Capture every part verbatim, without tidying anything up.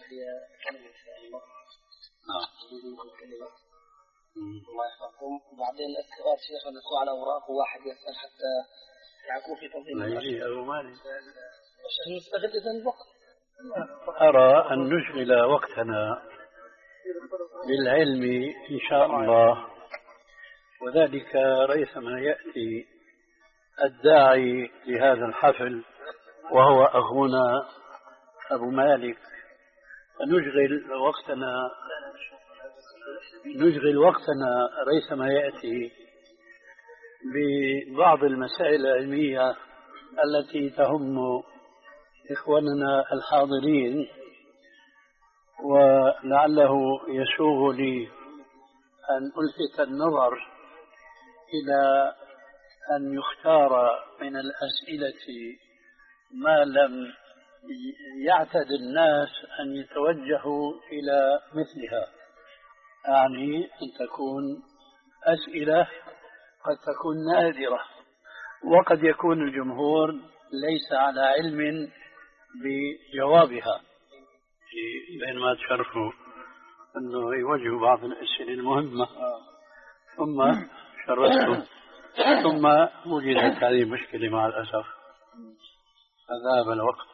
هي كلمة المرأة. نعم. كلمة. الله يحفظكم. بعدين الأسئلة شيخ ندخل على أوراق وواحد يسأل حتى يعقوب في تنظيم الأشياء. أبو مالك. عشان نستغل إذا الوقت. أرى أن نشغل وقتنا بالعلم إن شاء الله، وذلك ريثما يأتي الداعي لهذا الحفل وهو أخونا أبو مالك، فنشغل وقتنا نشغل وقتنا ريثما يأتي ببعض المسائل العلمية التي تهم إخواننا الحاضرين، ولعله يسوغ لي أن ألفت النظر إلى أن يختار من الأسئلة ما لم يعتد الناس أن يتوجهوا إلى مثلها، يعني أن تكون أسئلة قد تكون نادرة، وقد يكون الجمهور ليس على علم بجوابها، بينما تشرفوا أنه يوجهوا بعض الأسئلة المهمة ثم شرفتم ثم وجدت هذه المشكلة مع الأسف فذهب الوقت.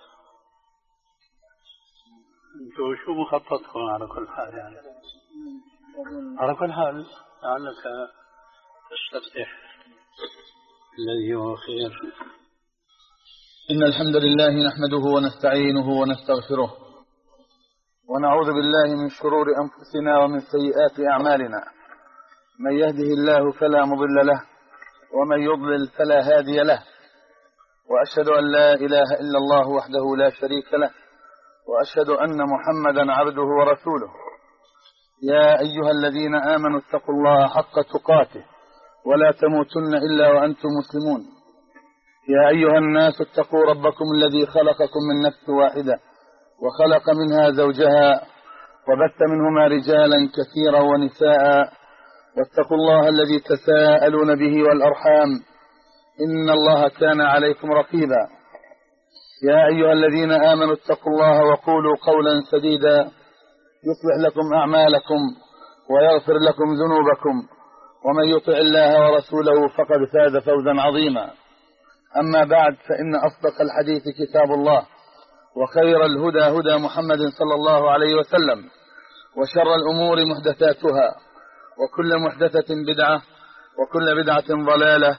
انتوا شو مخططكم على كل حال؟ يعني على كل حال لعلك تستفتح الذي هو خير. إن الحمد لله نحمده ونستعينه ونستغفره ونعوذ بالله من شرور أنفسنا ومن سيئات أعمالنا، من يهده الله فلا مضل له ومن يضلل فلا هادي له، وأشهد أن لا إله إلا الله وحده لا شريك له، وأشهد أن محمدا عبده ورسوله. يا أيها الذين آمنوا اتقوا الله حق تقاته ولا تموتن إلا وأنتم مسلمون. يا أيها الناس اتقوا ربكم الذي خلقكم من نفس واحدة وخلق منها زوجها وبث منهما رجالا كثيرا ونساء، واتقوا الله الذي تساءلون به والأرحام إن الله كان عليكم رقيبا. يا أيها الذين آمنوا اتقوا الله وقولوا قولا سديدا يصلح لكم أعمالكم ويغفر لكم ذنوبكم، ومن يطع الله ورسوله فقد فاز فوزا عظيما. أما بعد، فإن أصدق الحديث كتاب الله، وخير الهدى هدى محمد صلى الله عليه وسلم، وشر الأمور محدثاتها، وكل محدثة بدعة، وكل بدعة ضلالة،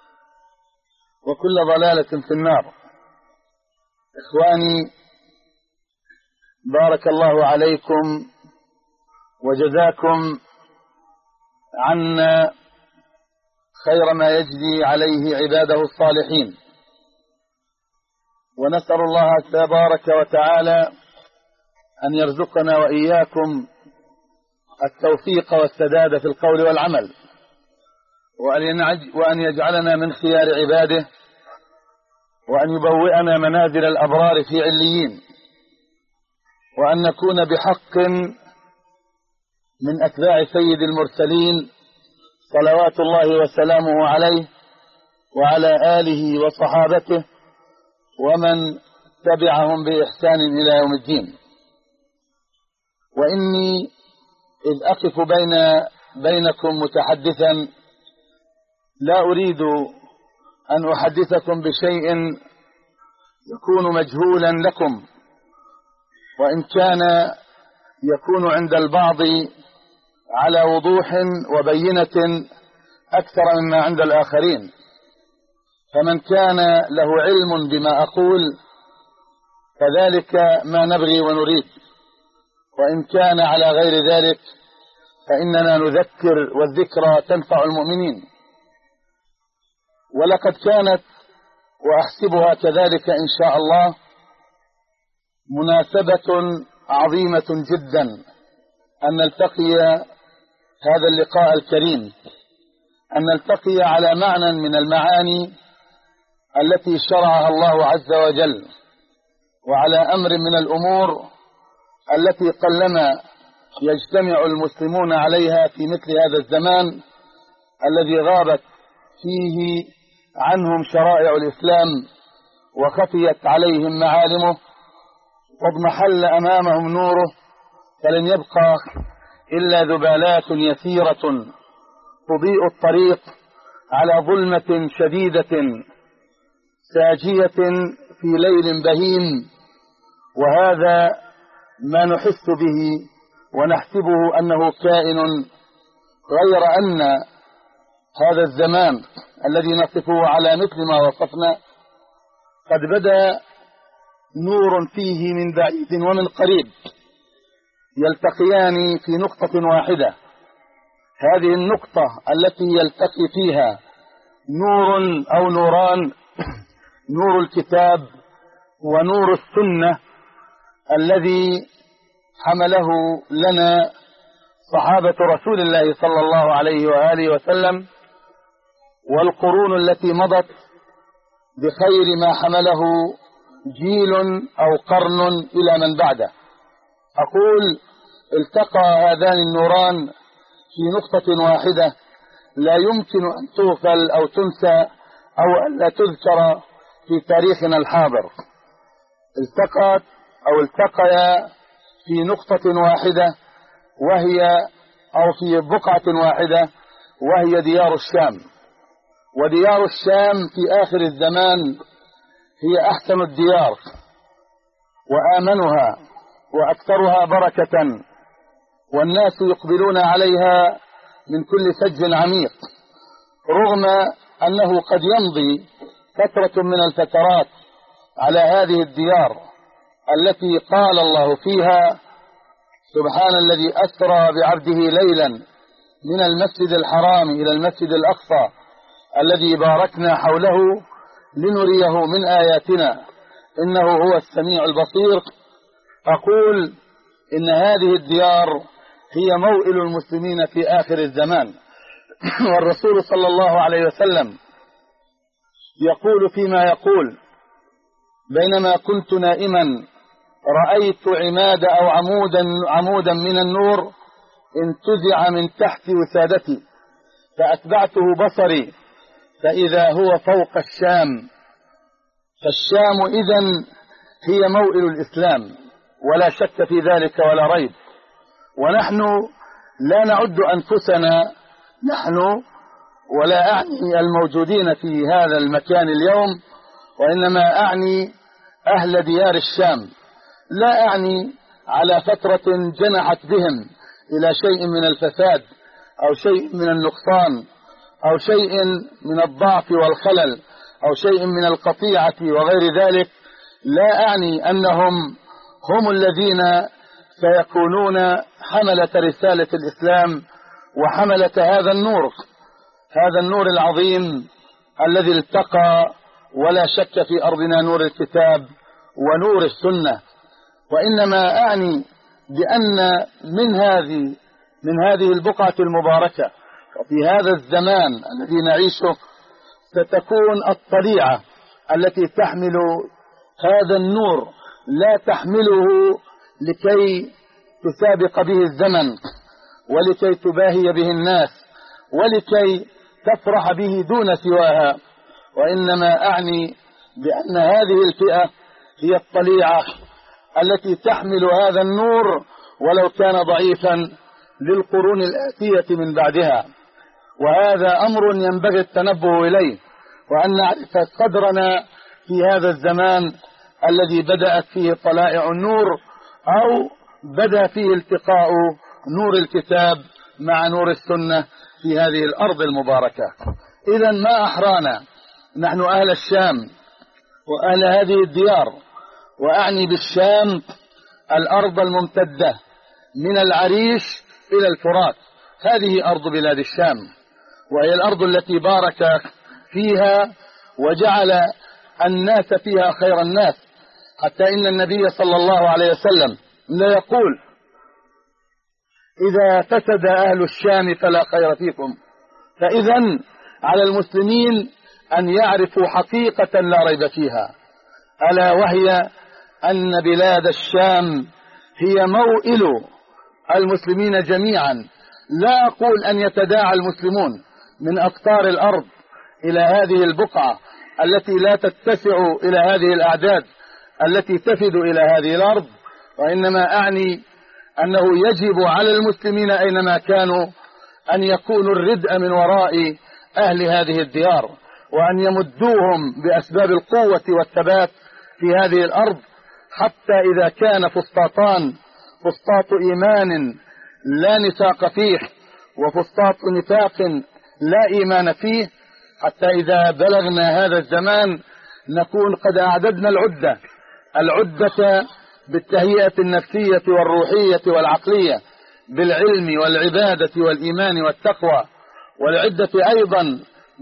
وكل ضلالة في النار. إخواني، بارك الله عليكم وجزاكم عنا خير ما يجزي عليه عباده الصالحين، ونسأل الله تبارك وتعالى أن يرزقنا وإياكم التوفيق والسداد في القول والعمل، وأن يجعلنا من خيار عباده، وأن يبوئنا منازل الأبرار في عليين، وأن نكون بحق من أتباع سيد المرسلين صلوات الله وسلامه عليه وعلى آله وصحابته ومن تبعهم بإحسان إلى يوم الدين. وإني إذ أقف بين بينكم متحدثا لا أريد أن أحدثكم بشيء يكون مجهولا لكم، وإن كان يكون عند البعض على وضوح وبينة أكثر مما عند الآخرين، فمن كان له علم بما أقول فذلك ما نبغي ونريد، وإن كان على غير ذلك فإننا نذكر، والذكرى تنفع المؤمنين. ولقد كانت وأحسبها كذلك إن شاء الله مناسبة عظيمة جدا أن نلتقي هذا اللقاء الكريم، أن نلتقي على معنى من المعاني التي شرعها الله عز وجل، وعلى أمر من الأمور التي قلما يجتمع المسلمون عليها في مثل هذا الزمان الذي غابت فيه عنهم شرائع الإسلام وخفيت عليهم معالمه، واضمحل أمامهم نوره، فلن يبقى إلا ذبالات يسيرة تضيء الطريق على ظلمة شديدة ساجية في ليل بهيم. وهذا ما نحس به ونحسبه أنه كائن، غير أن هذا الزمان الذي نصفه على مثل ما وصفنا قد بدأ نور فيه من بعيد ومن قريب يلتقيان في نقطة واحدة. هذه النقطة التي يلتقي فيها نور أو نوران، نور الكتاب ونور السنة الذي حمله لنا صحابة رسول الله صلى الله عليه وآله وسلم، والقرون التي مضت بخير ما حمله جيل أو قرن إلى من بعده. أقول التقى هذان النوران في نقطة واحدة لا يمكن أن تغفل أو تنسى أو أن لا تذكر في تاريخنا الحاضر. التقت أو التقيا في نقطة واحدة وهي أو في بقعة واحدة وهي ديار الشام. وديار الشام في آخر الزمان هي أحسن الديار وآمنها وأكثرها بركة، والناس يقبلون عليها من كل سج عميق، رغم أنه قد يمضي فترة من الفترات على هذه الديار التي قال الله فيها: سبحان الذي أسرى بعبده ليلا من المسجد الحرام إلى المسجد الأقصى الذي باركنا حوله لنريه من آياتنا إنه هو السميع البصير. أقول إن هذه الديار هي موئل المسلمين في آخر الزمان. والرسول صلى الله عليه وسلم يقول فيما يقول: بينما كنت نائما رأيت عماد أو عمودا, عمودا من النور انتزع من تحت وسادتي فأتبعته بصري فإذا هو فوق الشام. فالشام إذن هي موئل الإسلام ولا شك في ذلك ولا ريب. ونحن لا نعد أنفسنا نحن ولا أعني الموجودين في هذا المكان اليوم، وإنما أعني أهل ديار الشام. لا أعني على فترة جنحت بهم إلى شيء من الفساد أو شيء من النقصان أو شيء من الضعف والخلل أو شيء من القطيعة وغير ذلك. لا أعني أنهم هم الذين سيكونون حملة رسالة الإسلام وحملة هذا النور، هذا النور العظيم الذي التقى ولا شك في أرضنا نور الكتاب ونور السنة. وإنما أعني بأن من هذه من هذه البقعة المباركة وفي هذا الزمان الذي نعيشه ستكون الطليعة التي تحمل هذا النور، لا تحمله لكي تسابق به الزمن ولكي تباهي به الناس ولكي تفرح به دون سواها، وإنما أعني بأن هذه الفئة هي الطليعة التي تحمل هذا النور ولو كان ضعيفا للقرون الآتية من بعدها. وهذا أمر ينبغي التنبه إليه، وأن نعرف قدرنا في هذا الزمان الذي بدأت فيه طلائع النور أو بدأ فيه التقاء نور الكتاب مع نور السنة في هذه الأرض المباركة. إذن ما أحرانا نحن أهل الشام وأهل هذه الديار، وأعني بالشام الأرض الممتدة من العريش إلى الفرات. هذه أرض بلاد الشام، وهي الأرض التي بارك فيها وجعل الناس فيها خير الناس، حتى إن النبي صلى الله عليه وسلم لا يقول: إذا فسد أهل الشام فلا خير فيكم. فإذن على المسلمين أن يعرفوا حقيقة لا ريب فيها، ألا وهي أن بلاد الشام هي موئل المسلمين جميعا. لا أقول أن يتداعى المسلمون من أقطار الأرض إلى هذه البقعة التي لا تتسع إلى هذه الأعداد التي تفد إلى هذه الأرض، وإنما أعني أنه يجب على المسلمين أينما كانوا أن يكونوا الردء من وراء أهل هذه الديار، وأن يمدوهم بأسباب القوة والثبات في هذه الأرض، حتى إذا كان فسطاطان، فسطاط إيمان لا نفاق فيه وفسطاط نفاق لا إيمان فيه، حتى إذا بلغنا هذا الزمان نكون قد أعددنا العدة العدة بالتهيئة النفسية والروحية والعقلية، بالعلم والعبادة والإيمان والتقوى، والعدة أيضا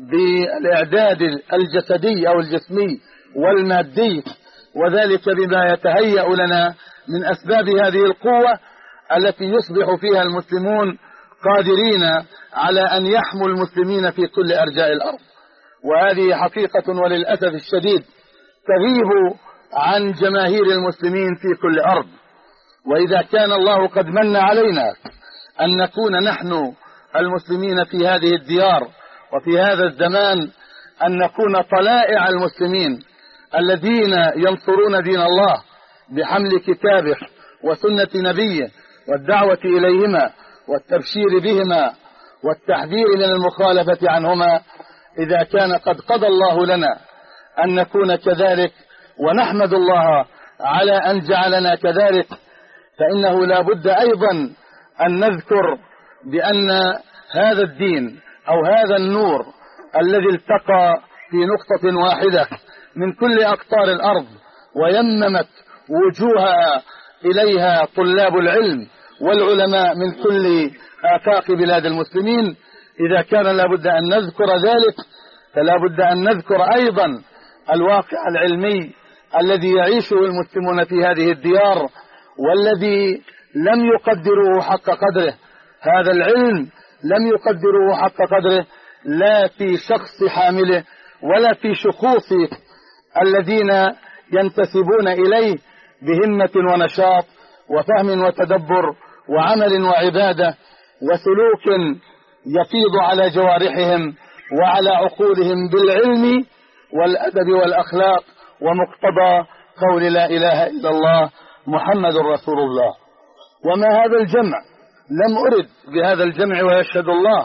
بالإعداد الجسدي أو الجسمي والمادي، وذلك بما يتهيأ لنا من أسباب هذه القوة التي يصبح فيها المسلمون قادرين على أن يحموا المسلمين في كل أرجاء الأرض. وهذه حقيقة وللأسف الشديد تغيب عن جماهير المسلمين في كل أرض. وإذا كان الله قد من علينا أن نكون نحن المسلمين في هذه الديار وفي هذا الزمان، أن نكون طلائع المسلمين الذين ينصرون دين الله بحمل كتابه وسنة نبيه والدعوة إليهما والتبشير بهما والتحذير من المخالفة عنهما، إذا كان قد قضى الله لنا أن نكون كذلك ونحمد الله على أن جعلنا كذلك، فإنه لا بد أيضا أن نذكر بأن هذا الدين أو هذا النور الذي التقى في نقطة واحدة من كل أقطار الأرض ويممت وجوهها إليها طلاب العلم والعلماء من كل آفاق بلاد المسلمين، إذا كان لابد أن نذكر ذلك فلا بد أن نذكر أيضا الواقع العلمي الذي يعيشه المسلمون في هذه الديار، والذي لم يقدروه حق قدره. هذا العلم لم يقدروه حق قدره لا في شخص حامله ولا في شخوص الذين ينتسبون إليه بهمة ونشاط وفهم وتدبر وعمل وعبادة وسلوك يفيض على جوارحهم وعلى عقولهم بالعلم والأدب والأخلاق ومقتضى قول لا إله إلا الله محمد رسول الله. وما هذا الجمع، لم أرد بهذا الجمع ويشهد الله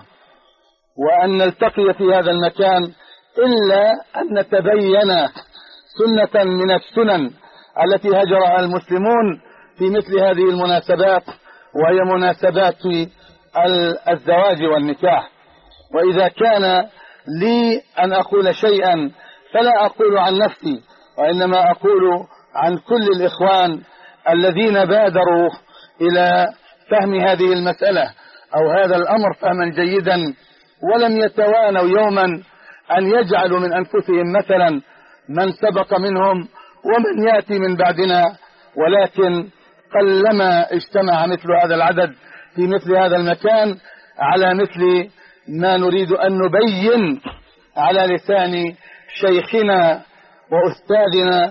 وأن نلتقي في هذا المكان إلا أن نتبين سنة من السنن التي هجرها المسلمون في مثل هذه المناسبات، وهي مناسبات الزواج والنكاح. وإذا كان لي أن أقول شيئا فلا أقول عن نفسي، وإنما أقول عن كل الإخوان الذين بادروا إلى فهم هذه المسألة أو هذا الأمر فهما جيدا، ولم يتوانوا يوما أن يجعلوا من أنفسهم مثلا من سبق منهم ومن يأتي من بعدنا، ولكن قلما اجتمع مثل هذا العدد في مثل هذا المكان على مثل ما نريد أن نبين على لسان شيخنا وأستاذنا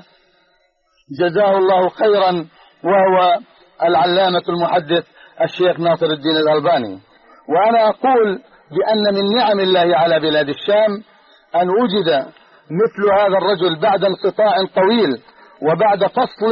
جزاه الله خيرا، وهو العلامة المحدث الشيخ ناصر الدين الألباني. وأنا أقول بأن من نعم الله على بلاد الشام أن وجد مثل هذا الرجل بعد انقطاع طويل وبعد فصل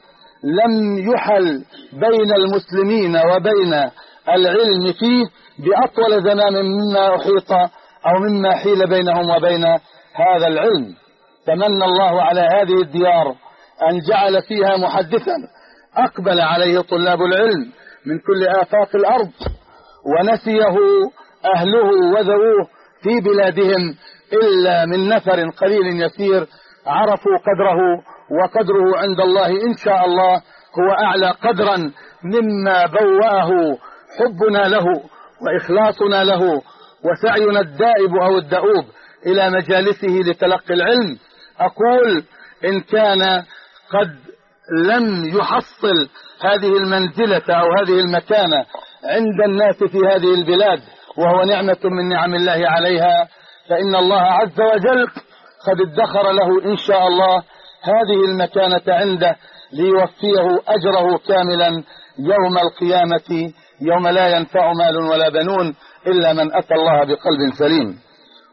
لم يحل بين المسلمين وبين العلم فيه بأطول زمان مما أحيط أو مما حيل بينهم وبين هذا العلم. تمنى الله على هذه الديار أن جعل فيها محدثا أقبل عليه طلاب العلم من كل آفاق الأرض، ونسيه أهله وذووه في بلادهم إلا من نفر قليل يسير عرفوا قدره، وقدره عند الله إن شاء الله هو أعلى قدرا مما بوأه حبنا له وإخلاصنا له وسعينا الدائب أو الدؤوب إلى مجالسه لتلقي العلم. أقول إن كان قد لم يحصل هذه المنزلة أو هذه المكانة عند الناس في هذه البلاد وهو نعمة من نعم الله عليها، فإن الله عز وجل قد ادخر له إن شاء الله هذه المكانة عنده ليوفيه أجره كاملا يوم القيامة، يوم لا ينفع مال ولا بنون إلا من أتى الله بقلب سليم.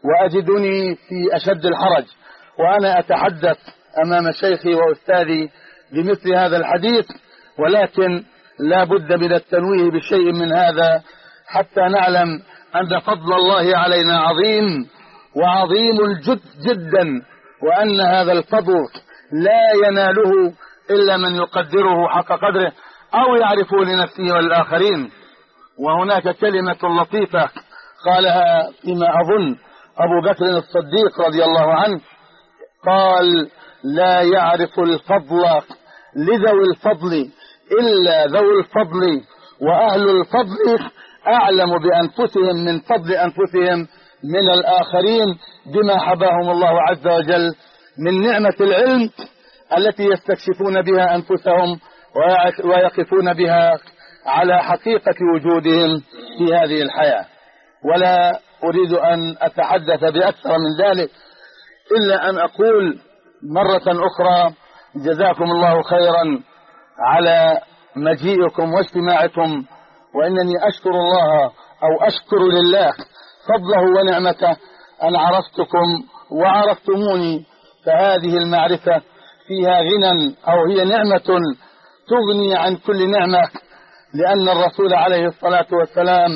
وأجدني في أشد الحرج وأنا أتحدث أمام شيخي وأستاذي بمثل هذا الحديث، ولكن لا بد من التنويه بشيء من هذا حتى نعلم أن فضل الله علينا عظيم وعظيم جد جدا، وأن هذا الفضل لا يناله إلا من يقدره حق قدره أو يعرفه لنفسه والآخرين. وهناك كلمة لطيفة قالها فيما أظن أبو بكر الصديق رضي الله عنه، قال: لا يعرف الفضل لذوي الفضل إلا ذوي الفضل، وأهل الفضل أعلم بأنفسهم من فضل أنفسهم من الآخرين، بما حباهم الله عز وجل من نعمة العلم التي يستكشفون بها أنفسهم ويقفون بها على حقيقة وجودهم في هذه الحياة. ولا أريد أن أتحدث بأكثر من ذلك إلا أن أقول مرة أخرى: جزاكم الله خيرا على مجيئكم واجتماعكم، وإنني أشكر الله أو أشكر لله فضله ونعمته أن عرفتكم وعرفتموني، فهذه المعرفة فيها غنى أو هي نعمة تغني عن كل نعمة، لأن الرسول عليه الصلاة والسلام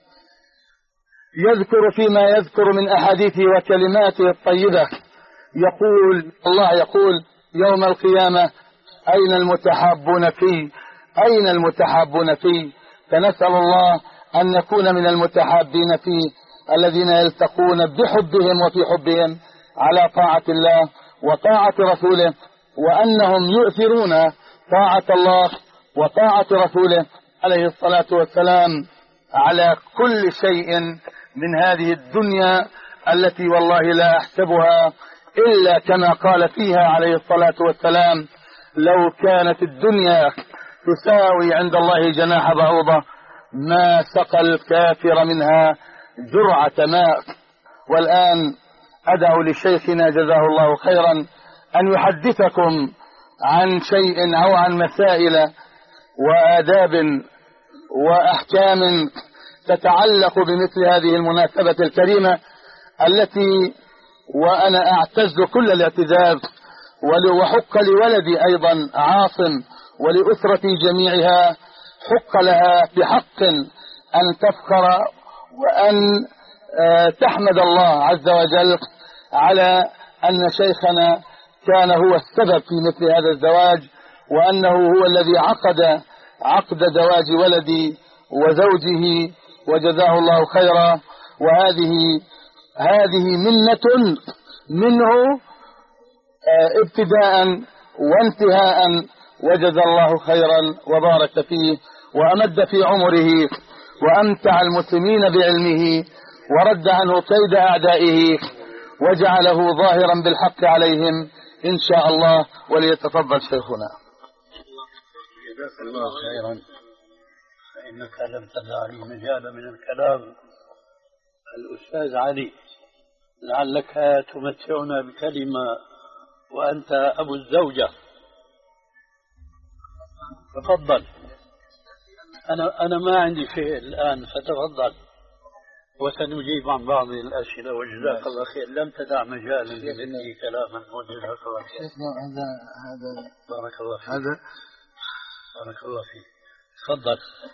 يذكر فيما يذكر من أحاديثه وكلماته الطيبة، يقول الله يقول يوم القيامة: أين المتحابون في أين المتحابون في فنسأل الله أن نكون من المتحابين فيه، الذين يلتقون بحبهم وفي حبهم على طاعة الله وطاعة رسوله، وأنهم يؤثرون طاعة الله وطاعة رسوله عليه الصلاة والسلام على كل شيء من هذه الدنيا التي والله لا أحسبها إلا كما قال فيها عليه الصلاة والسلام: لو كانت الدنيا تساوي عند الله جناح بعوضة ما سقى الكافر منها جرعة ماء. والآن أدعو لشيخنا جزاه الله خيرا أن يحدثكم عن شيء أو عن مسائل وآداب وأحكام تتعلق بمثل هذه المناسبة الكريمة، التي وأنا أعتز كل الاعتزاز، وحق لولدي أيضا عاصم ولأسرتي جميعها، حق لها بحق أن تفخر وأن تحمد الله عز وجل على أن شيخنا كان هو السبب في مثل هذا الزواج، وأنه هو الذي عقد عقد زواج ولدي وزوجه، وجزاه الله خيرا. وهذه هذه منة منه ابتداء وانتهاء، وجزى الله خيرا وبارك فيه وأمد في عمره وأمتع المسلمين بعلمه ورد عنه كيد أعدائه وجعله ظاهرا بالحق عليهم إن شاء الله. وليتفضل شيخنا. جزاك الله خيرا، فإنك لم تدع لي مجال من الكلام. الأستاذ علي، لعلك تمتعنا بكلمة وأنت أبو الزوجة، تفضل. أنا أنا ما عندي شيء الآن، فتفضل وسنجيب عن بعض الأسئلة. وجزاك الله خير، لم تدع مجالا لمثل كلاما. وجزاك الله خير. هذا هذا بارك الله فيك. هذا بارك الله فيك. تفضل.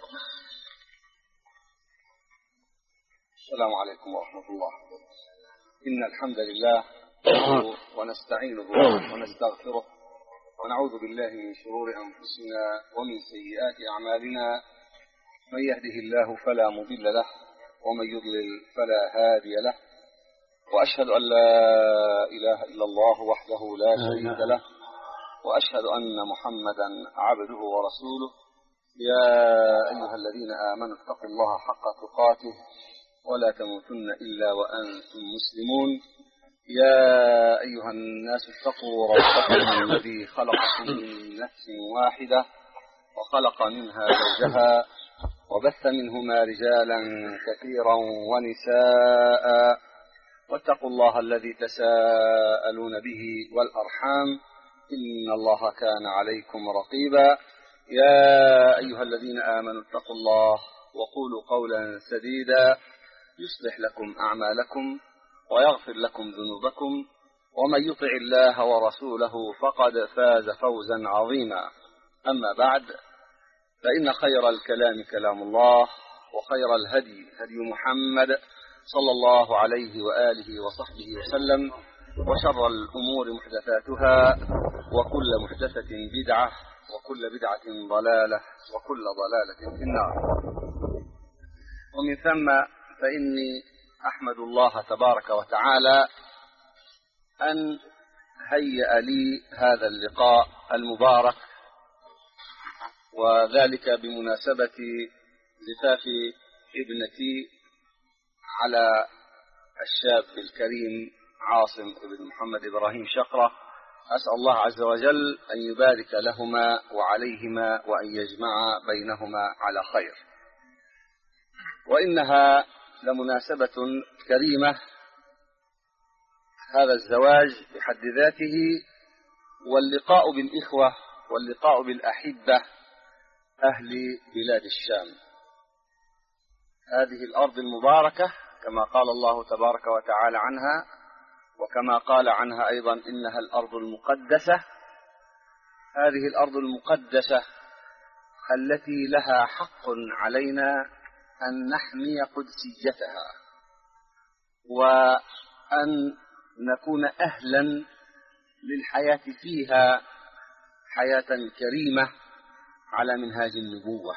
السلام عليكم ورحمة الله. إن الحمد لله ونستعينه ونستغفره ونعوذ بالله من شرور أنفسنا ومن سيئات أعمالنا، من يهده الله فلا مضل له ومن يضلل فلا هادي له، وأشهد أن لا إله إلا الله وحده لا شريك له، وأشهد أن محمدا عبده ورسوله. يا أيها الذين آمنوا اتقوا الله حق تقاته ولا تموتن إلا وأنتم مسلمون. يا أيها الناس اتقوا ربكم الذي خلقكم من نفس واحدة وخلق منها زوجها وبث منهما رجالا كثيرا ونساء، واتقوا الله الذي تساءلون به والأرحام إن الله كان عليكم رقيبا. يا أيها الذين آمنوا اتقوا الله وقولوا قولا سديدا يصلح لكم أعمالكم ويغفر لكم ذنوبكم، ومن يطع الله ورسوله فقد فاز فوزا عظيما. أما بعد، فإن خير الكلام كلام الله، وخير الهدي هدي محمد صلى الله عليه وآله وصحبه وسلم، وشر الأمور محدثاتها، وكل محدثة بدعة، وكل بدعة ضلالة، وكل ضلالة في النار. ومن ثم فإني أحمد الله تبارك وتعالى أن هيأ لي هذا اللقاء المبارك، وذلك بمناسبة زفاف ابنتي على الشاب الكريم عاصم بن محمد إبراهيم شقرة. أسأل الله عز وجل أن يبارك لهما وعليهما وأن يجمع بينهما على خير. وإنها لمناسبة كريمة، هذا الزواج بحد ذاته، واللقاء بالإخوة واللقاء بالأحبة أهل بلاد الشام، هذه الأرض المباركة كما قال الله تبارك وتعالى عنها، وكما قال عنها أيضا إنها الأرض المقدسة. هذه الأرض المقدسة التي لها حق علينا أن نحمي قدسيتها، وأن نكون أهلا للحياة فيها حياة كريمة على منهاج النبوة.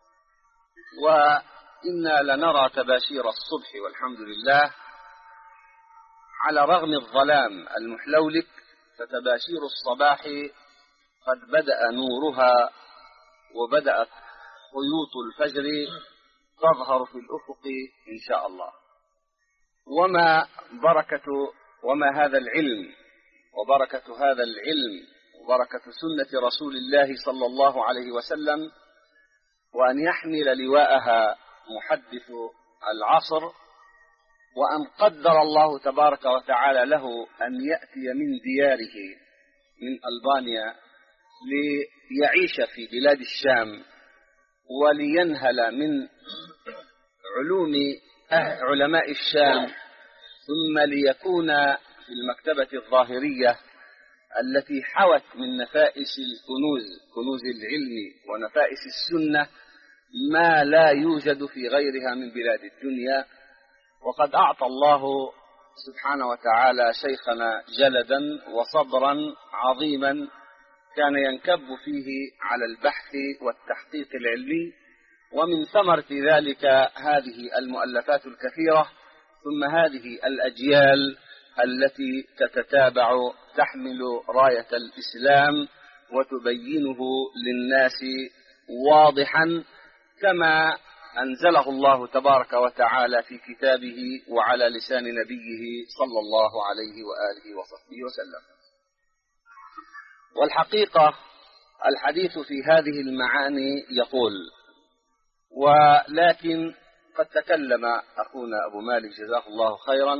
وإنا لنرى تباشير الصبح والحمد لله، على رغم الظلام المحلولك، فتباشير الصباح قد بدأ نورها، وبدأت خيوط الفجر تظهر في الأفق إن شاء الله. وما بركة وما هذا العلم، وبركة هذا العلم، وبركة سنة رسول الله صلى الله عليه وسلم، وأن يحمل لواءها محدث العصر، وأن قدر الله تبارك وتعالى له أن يأتي من دياره من ألبانيا ليعيش في بلاد الشام، ولينهل من علوم علماء الشام، ثم ليكون في المكتبة الظاهرية التي حوت من نفائس الكنوز، كنوز العلم ونفائس السنة، ما لا يوجد في غيرها من بلاد الدنيا. وقد أعطى الله سبحانه وتعالى شيخنا جلدا وصبرا عظيما كان ينكب فيه على البحث والتحقيق العلمي، ومن ثمرة ذلك هذه المؤلفات الكثيرة، ثم هذه الأجيال التي تتتابع تحمل راية الإسلام وتبينه للناس واضحا كما أنزله الله تبارك وتعالى في كتابه وعلى لسان نبيه صلى الله عليه وآله وصحبه وسلم. والحقيقة الحديث في هذه المعاني يقول، ولكن قد تكلم أخونا أبو مالك جزاه الله خيرا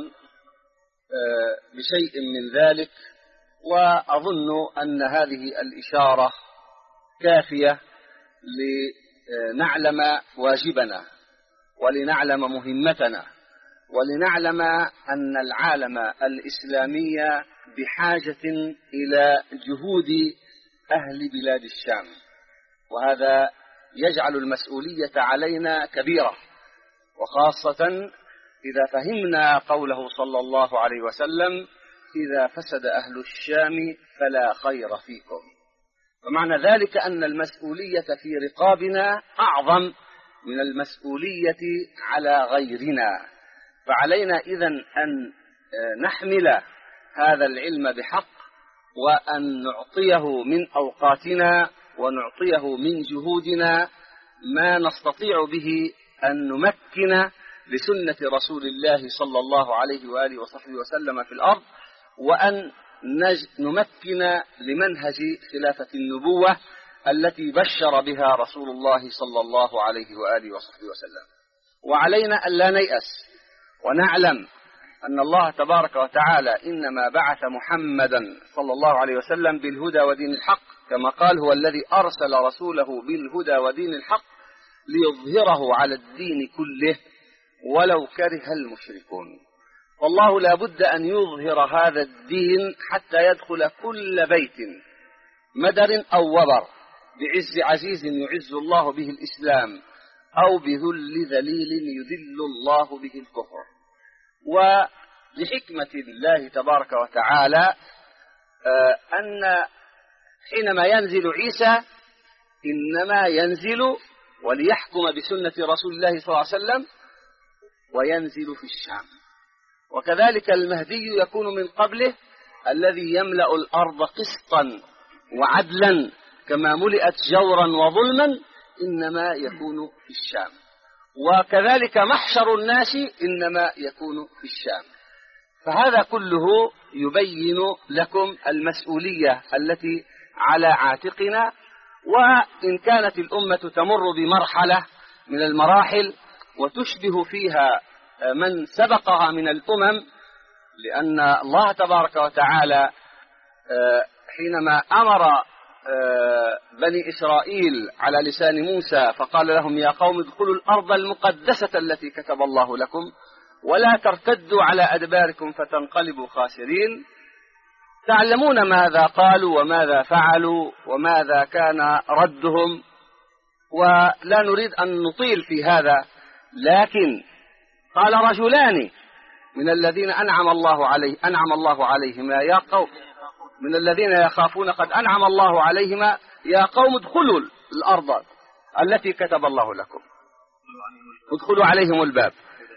بشيء من ذلك، وأظن أن هذه الإشارة كافية لنعلم واجبنا، ولنعلم مهمتنا، ولنعلم أن العالم الإسلامي بحاجة إلى جهود أهل بلاد الشام، وهذا يجعل المسؤولية علينا كبيرة، وخاصة إذا فهمنا قوله صلى الله عليه وسلم: إذا فسد أهل الشام فلا خير فيكم. ومعنى ذلك أن المسؤولية في رقابنا أعظم من المسؤولية على غيرنا، فعلينا إذن أن نحمل هذا العلم بحق، وأن نعطيه من أوقاتنا ونعطيه من جهودنا ما نستطيع به أن نمكن لسنة رسول الله صلى الله عليه وآله وصحبه وسلم في الأرض، وأن نمكن لمنهج خلافة النبوة التي بشر بها رسول الله صلى الله عليه وآله وصحبه وسلم. وعلينا أن لا نيأس، ونعلم أن الله تبارك وتعالى إنما بعث محمدا صلى الله عليه وسلم بالهدى ودين الحق، كما قال: هو الذي أرسل رسوله بالهدى ودين الحق ليظهره على الدين كله ولو كره المشركون. والله لا بد أن يظهر هذا الدين حتى يدخل كل بيت مدر أو وبر بعز عزيز يعز الله به الإسلام أو بذل ذليل يذل الله به الكفر. ولحكمة الله تبارك وتعالى أن حينما ينزل عيسى إنما ينزل وليحكم بسنة رسول الله صلى الله عليه وسلم وينزل في الشام. وكذلك المهدي يكون من قبله الذي يملأ الأرض قسطا وعدلا كما ملئت جورا وظلما إنما يكون في الشام. وكذلك محشر الناس إنما يكون في الشام. فهذا كله يبين لكم المسؤولية التي على عاتقنا. وإن كانت الأمة تمر بمرحلة من المراحل وتشبه فيها من سبقها من الأمم، لأن الله تبارك وتعالى حينما أمر بني إسرائيل على لسان موسى فقال لهم يا قوم ادخلوا الأرض المقدسة التي كتب الله لكم ولا ترتدوا على أدباركم فتنقلبوا خاسرين، تعلمون ماذا قالوا وماذا فعلوا وماذا كان ردهم، ولا نريد أن نطيل في هذا. لكن قال رجلان من الذين أنعم الله عليه أنعم الله عليهما يا قوم من الذين يخافون قد أنعم الله عليهما يا قوم ادخلوا الأرض التي كتب الله لكم ادخلوا عليهم الباب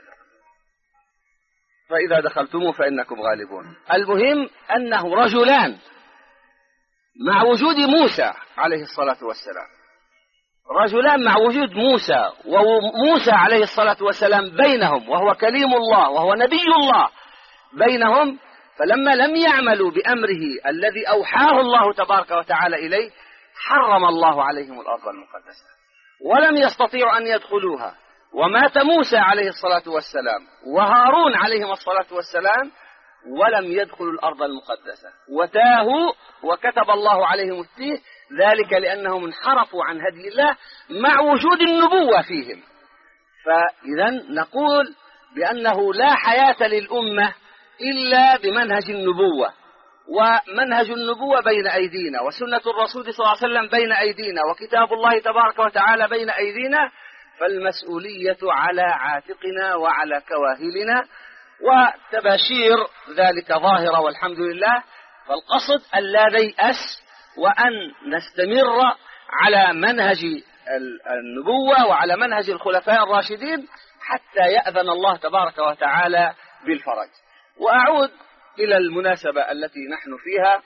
فإذا دخلتموه فإنكم غالبون. المهم أنه رجلان مع وجود موسى عليه الصلاة والسلام، رجلان مع وجود موسى، وموسى عليه الصلاة والسلام بينهم وهو كليم الله وهو نبي الله بينهم، فلما لم يعملوا بأمره الذي أوحاه الله تبارك وتعالى إليه حرم الله عليهم الأرض المقدسة ولم يستطيعوا أن يدخلوها. ومات موسى عليه الصلاة والسلام وهارون عليهم الصلاة والسلام ولم يدخلوا الأرض المقدسة وتاهوا وكتب الله عليهم التيه، ذلك لأنهم انحرفوا عن هدي الله مع وجود النبوة فيهم. فإذا نقول بأنه لا حياة للأمة إلا بمنهج النبوة، ومنهج النبوة بين أيدينا، وسنة الرسول صلى الله عليه وسلم بين أيدينا، وكتاب الله تبارك وتعالى بين أيدينا. فالمسؤولية على عاتقنا وعلى كواهلنا، وتباشير ذلك ظاهرة والحمد لله. فالقصد ألا نيأس وأن نستمر على منهج النبوة وعلى منهج الخلفاء الراشدين حتى يأذن الله تبارك وتعالى بالفرج. وأعود إلى المناسبة التي نحن فيها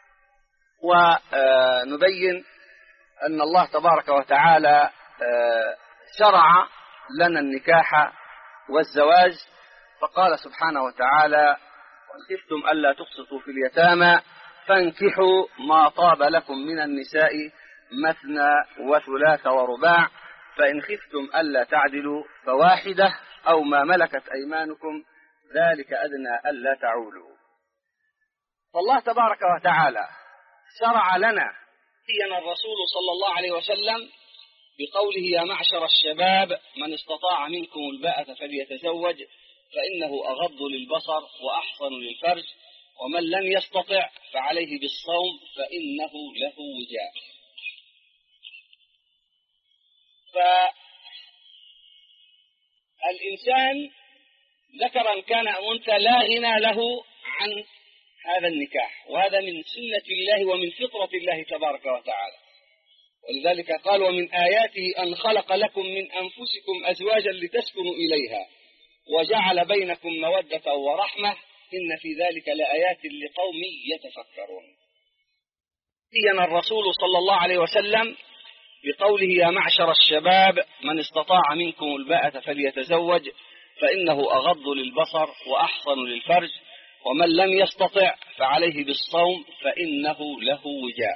ونبين أن الله تبارك وتعالى شرع لنا النكاح والزواج، فقال سبحانه وتعالى وإن خفتم ألا تقسطوا في اليتامى فانكحوا ما طاب لكم من النساء مثنى وثلاث ورباع فإن خفتم ألا تعدلوا فواحدة أو ما ملكت أيمانكم ذلك أدنى ألا تعولوا. فالله تبارك وتعالى شرع لنا دين الرسول صلى الله عليه وسلم بقوله يا معشر الشباب من استطاع منكم الباءة فليتزوج فإنه أغض للبصر وأحصن للفرج ومن لم يستطع فعليه بالصوم فإنه له وجاء. فالإنسان ذكرا كان أو أنثى لا غنى له عن هذا النكاح، وهذا من سنة الله ومن فطرة الله تبارك وتعالى. ولذلك قال ومن آياته أن خلق لكم من أنفسكم أزواجا لتسكنوا إليها وجعل بينكم مودة ورحمة إن في ذلك لآيات لقوم يتفكرون. دين الرسول صلى الله عليه وسلم بقوله يا معشر الشباب من استطاع منكم الباءة فليتزوج فإنه أغض للبصر وأحصن للفرج ومن لم يستطع فعليه بالصوم فإنه له وجاء.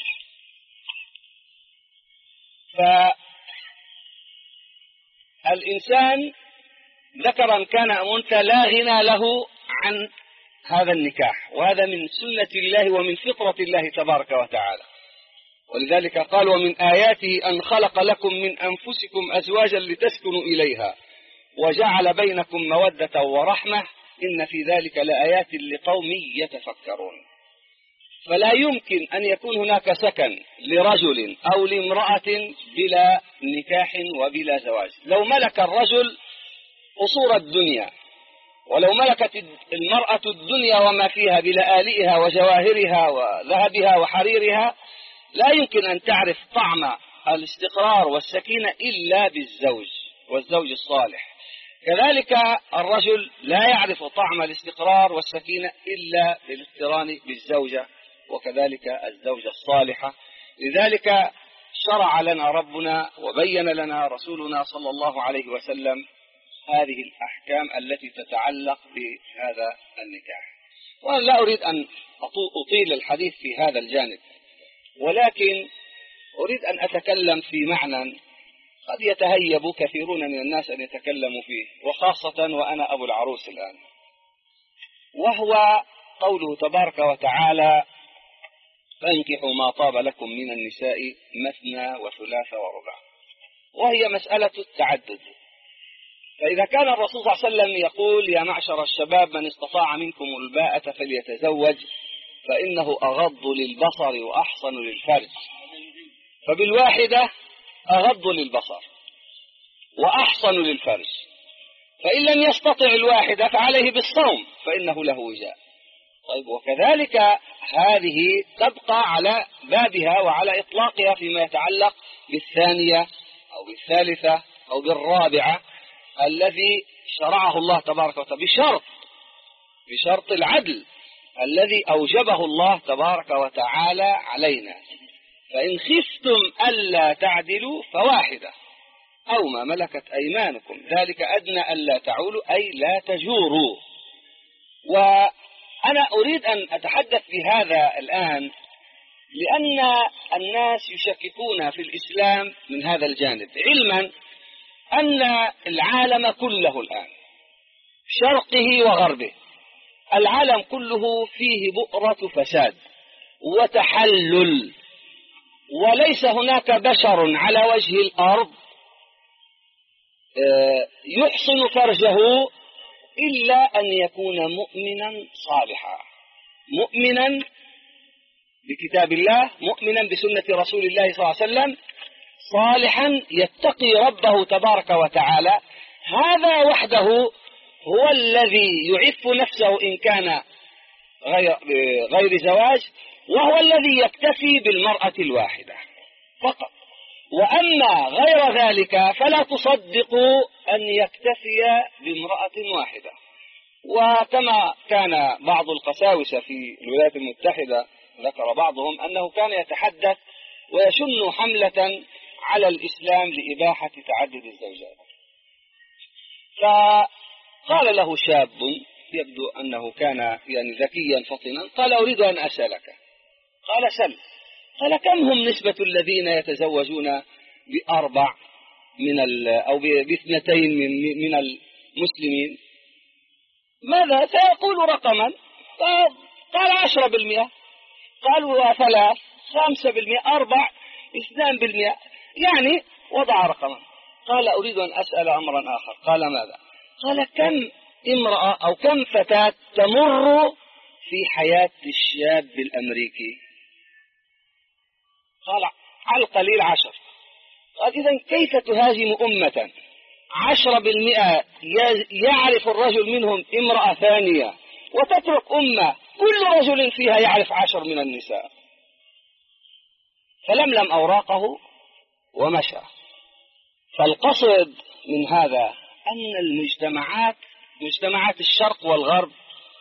فالإنسان ذكرا كان أو أنثى لا غنى له عن هذا النكاح، وهذا من سنة الله ومن فطرة الله تبارك وتعالى. ولذلك قال ومن آياته أن خلق لكم من أنفسكم أزواجا لتسكنوا إليها وجعل بينكم مودة ورحمة إن في ذلك لآيات لقوم يتفكرون. فلا يمكن أن يكون هناك سكن لرجل أو لامرأة بلا نكاح وبلا زواج. لو ملك الرجل قصور الدنيا، ولو ملكت المرأة الدنيا وما فيها بلآلئها وجواهرها وذهبها وحريرها، لا يمكن أن تعرف طعم الاستقرار والسكينة إلا بالزوج والزوج الصالح. كذلك الرجل لا يعرف طعم الاستقرار والسكينة إلا بالاقتران بالزوجة، وكذلك الزوجة الصالحة. لذلك شرع لنا ربنا وبين لنا رسولنا صلى الله عليه وسلم هذه الأحكام التي تتعلق بهذا النكاح. وأنا لا أريد أن أطيل الحديث في هذا الجانب، ولكن أريد أن أتكلم في معنى قد يتهيب كثيرون من الناس أن يتكلموا فيه، وخاصة وأنا أبو العروس الآن، وهو قوله تبارك وتعالى: فانكحوا ما طاب لكم من النساء مثنى وثلاث ورباع، وهي مسألة التعدد. فإذا كان الرسول صلى الله عليه وسلم يقول: يا معشر الشباب من استطاع منكم الباءة فليتزوج فإنه أغض للبصر وأحصن للفرج، فبالواحدة أغض للبصر وأحصن للفرج، فإن لم يستطع الواحدة فعليه بالصوم فإنه له وجاء. طيب، وكذلك هذه تبقى على بابها وعلى إطلاقها فيما يتعلق بالثانية أو بالثالثة أو بالرابعة الذي شرعه الله تبارك وتعالى بشرط بشرط العدل الذي أوجبه الله تبارك وتعالى علينا. فإن خفتم ألا تعدلوا فواحدة أو ما ملكت أيمانكم ذلك أدنى ألا تعولوا، أي لا تجوروا. وأنا أريد أن أتحدث بهذا الآن لأن الناس يشككون في الإسلام من هذا الجانب، علما أن العالم كله الآن شرقه وغربه العالم كله فيه بؤرة فساد وتحلل، وليس هناك بشر على وجه الأرض يحسن فرجه إلا أن يكون مؤمنا صالحا، مؤمنا بكتاب الله، مؤمنا بسنة رسول الله صلى الله عليه وسلم، صالحا يتقي ربه تبارك وتعالى. هذا وحده هو الذي يعف نفسه إن كان غير, غير زواج، وهو الذي يكتفي بالمرأة الواحدة فقط. وأما غير ذلك فلا تصدقوا أن يكتفي بامرأة واحدة. وكما كان بعض القساوسة في الولايات المتحدة ذكر بعضهم أنه كان يتحدث ويشن حملة على الإسلام لإباحة تعدد الزوجات. فقال له شاب يبدو أنه كان يعني ذكيا فطنا، قال: أريد أن أسألك. قال: سل. قال: كم هم نسبة الذين يتزوجون بأربع من ال أو باثنتين من من المسلمين؟ ماذا سيقول رقما؟ قال: عشرة بالمئة. قالوا: ثلاث، خمسة بالمئة، أربع، اثنان بالمئة، يعني وضع رقما. قال: أريد أن أسأل أمرا آخر. قال: ماذا؟ قال: كم امرأة أو كم فتاة تمر في حياة الشاب الأمريكي؟ قال: على القليل عشر. قال: إذن كيف تهاجم أمة عشرة بالمئة يعرف الرجل منهم امرأة ثانية، وتترك أمة كل رجل فيها يعرف عشر من النساء؟ فلملم أوراقه ومشى. فالقصد من هذا أن المجتمعات مجتمعات الشرق والغرب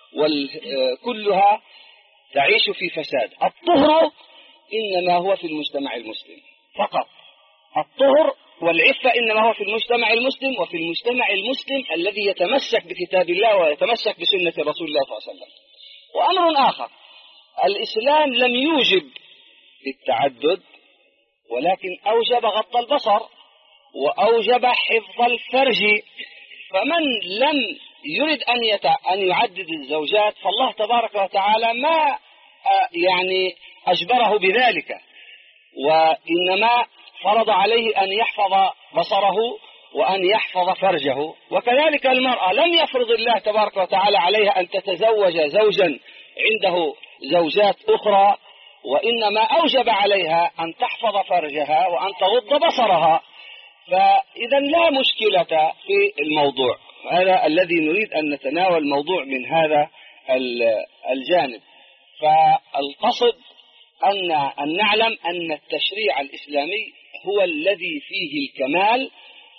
كلها تعيش في فساد. الطهر إنما هو في المجتمع المسلم فقط، الطهر والعفة إنما هو في المجتمع المسلم، وفي المجتمع المسلم الذي يتمسك بكتاب الله ويتمسك بسنة رسول الله صلى الله عليه وسلم. وأمر آخر، الإسلام لم يوجب التعدد، ولكن أوجب غض البصر وأوجب حفظ الفرج. فمن لم يرد أن أن يعدد الزوجات فالله تبارك وتعالى ما يعني أجبره بذلك، وإنما فرض عليه أن يحفظ بصره وأن يحفظ فرجه. وكذلك المرأة لم يفرض الله تبارك وتعالى عليها أن تتزوج زوجا عنده زوجات أخرى، وإنما أوجب عليها أن تحفظ فرجها وأن تغض بصرها. فإذا لا مشكلة في الموضوع هذا الذي نريد أن نتناول الموضوع من هذا الجانب. فالقصد أن أن نعلم أن التشريع الإسلامي هو الذي فيه الكمال،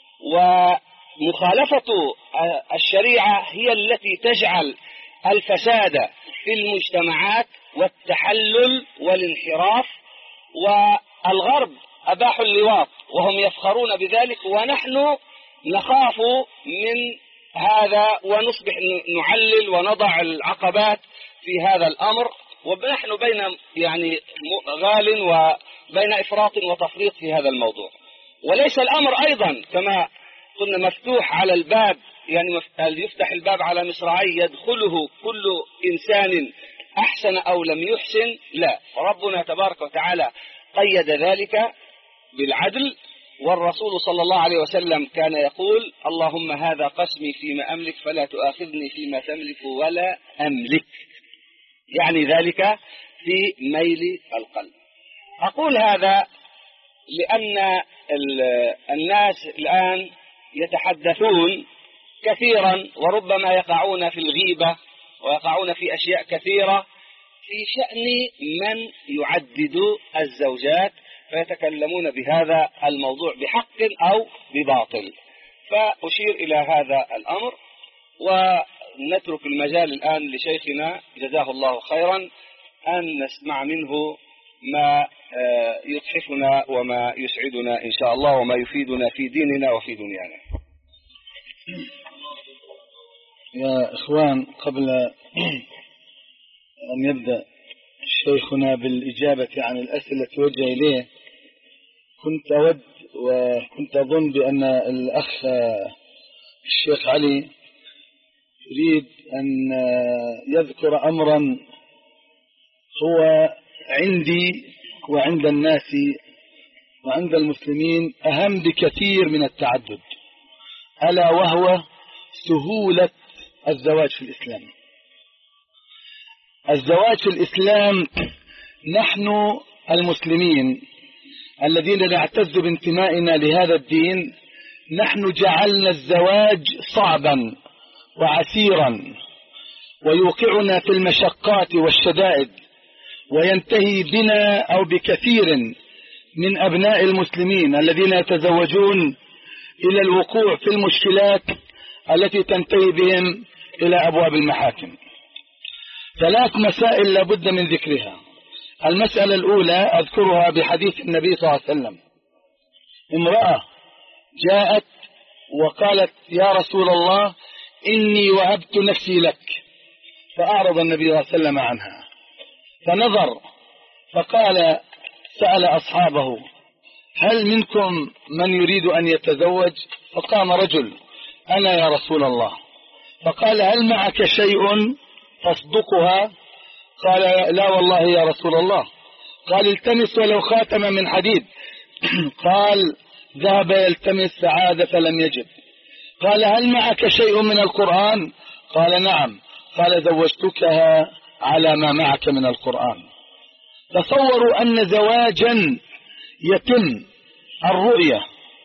ومخالفة الشريعة هي التي تجعل الفساد في المجتمعات والتحلل والانحراف. والغرب أباحوا اللواط وهم يفخرون بذلك، ونحن نخاف من هذا ونصبح نعلل ونضع العقبات في هذا الأمر، ونحن بين يعني غال وبين إفراط وتفريط في هذا الموضوع. وليس الأمر أيضا كما قلنا مفتوح على الباب، يعني يفتح الباب على مصراعي يدخله كل إنسان أحسن أو لم يحسن، لا، ربنا تبارك وتعالى قيد ذلك بالعدل. والرسول صلى الله عليه وسلم كان يقول: اللهم هذا قسمي فيما أملك فلا تؤاخذني فيما تملك ولا أملك، يعني ذلك في ميل القلب. أقول هذا لأن الناس الآن يتحدثون كثيرا وربما يقعون في الغيبة ويقعون في أشياء كثيرة في شأن من يعدد الزوجات، فيتكلمون بهذا الموضوع بحق أو بباطل. فأشير إلى هذا الأمر ونترك المجال الآن لشيخنا جزاه الله خيرا أن نسمع منه ما يتحفنا وما يسعدنا إن شاء الله وما يفيدنا في ديننا وفي دنيانا. يا إخوان، قبل أن يبدأ شيخنا بالإجابة عن الأسئلة التي توجه إليه، كنت أود وكنت أظن بأن الأخ الشيخ علي يريد أن يذكر أمرا هو عندي وعند الناس وعند المسلمين أهم بكثير من التعدد، ألا وهو سهولة الزواج في الإسلام. الزواج في الإسلام، نحن المسلمين الذين نعتز بانتمائنا لهذا الدين، نحن جعلنا الزواج صعبا وعسيرا ويوقعنا في المشقات والشدائد، وينتهي بنا أو بكثير من أبناء المسلمين الذين يتزوجون إلى الوقوع في المشكلات التي تنتهي بهم إلى أبواب المحاكم. ثلاث مسائل لابد من ذكرها. المسألة الأولى أذكرها بحديث النبي صلى الله عليه وسلم. امرأة جاءت وقالت: يا رسول الله، إني وهبت نفسي لك. فأعرض النبي صلى الله عليه وسلم عنها، فنظر فقال، سأل أصحابه: هل منكم من يريد أن يتزوج؟ فقام رجل: أنا يا رسول الله. فقال: هل معك شيء تصدقها؟ قال: لا والله يا رسول الله. قال: التمس ولو خاتم من حديد. قال: ذهب يلتمس فعاد فلم يجد. قال: هل معك شيء من القرآن؟ قال: نعم. قال: زوجتكها على ما معك من القرآن. تصوروا أن زواجا يتم الرؤية